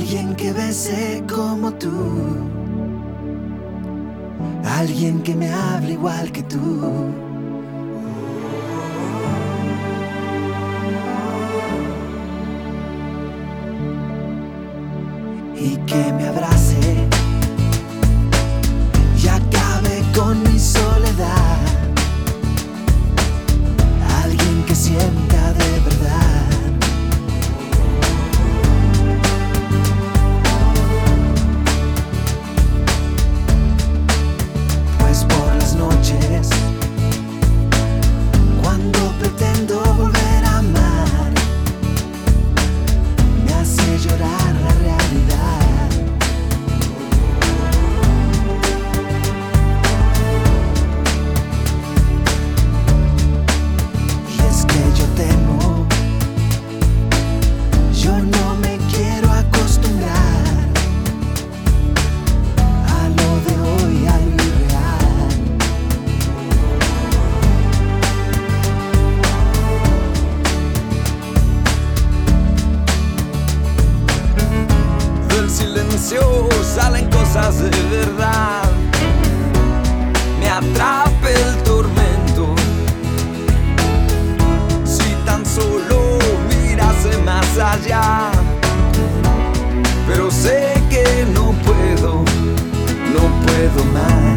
Alguien que bese como tú, alguien que me hable igual que tú. Y que me abrace y acabe con mi soledad. Alguien que sienta de verdad. Pues por las noches, cuando pretendo volver a amar, me hace llorar la realidad. Salen cosas de verdad, me atrapa el tormento. Si tan solo mirase más allá, pero sé que no puedo más.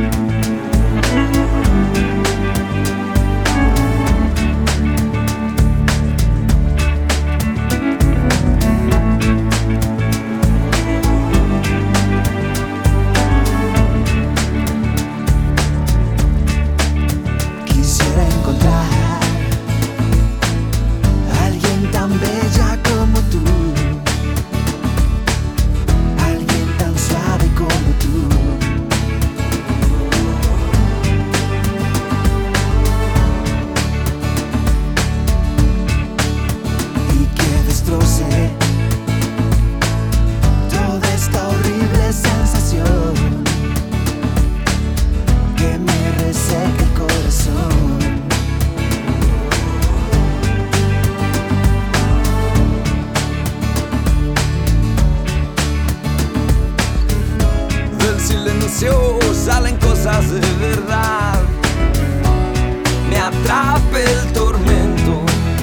Toda esta horrible sensación que me reseca el corazón. Del silencio salen cosas de verdad, me atrapa el tormento.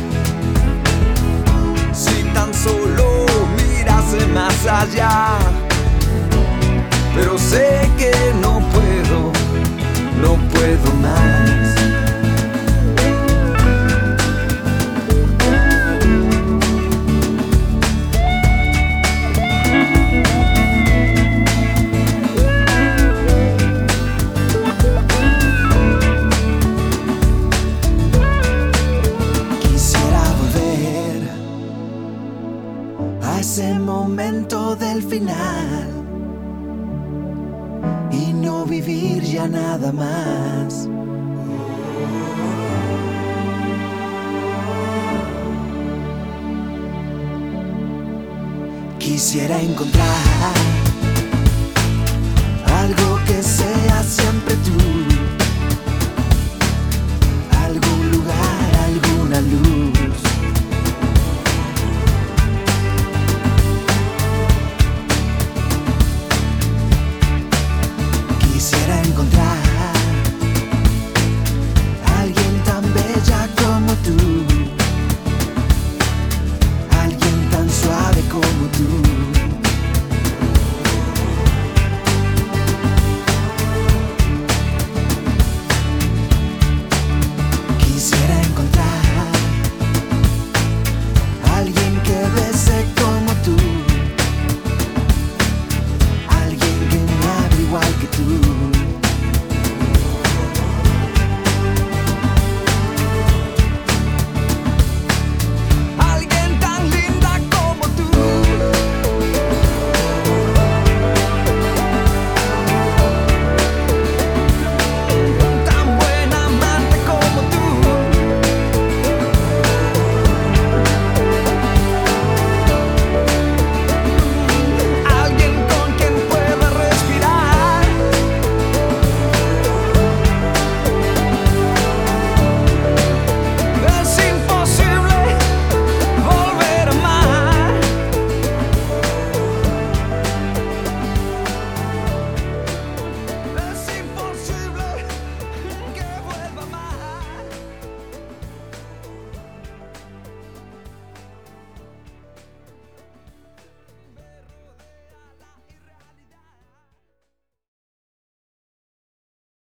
Tan solo mirase más allá, pero sé que no puedo más. A ese momento del final y no vivir ya nada más. Quisiera encontrar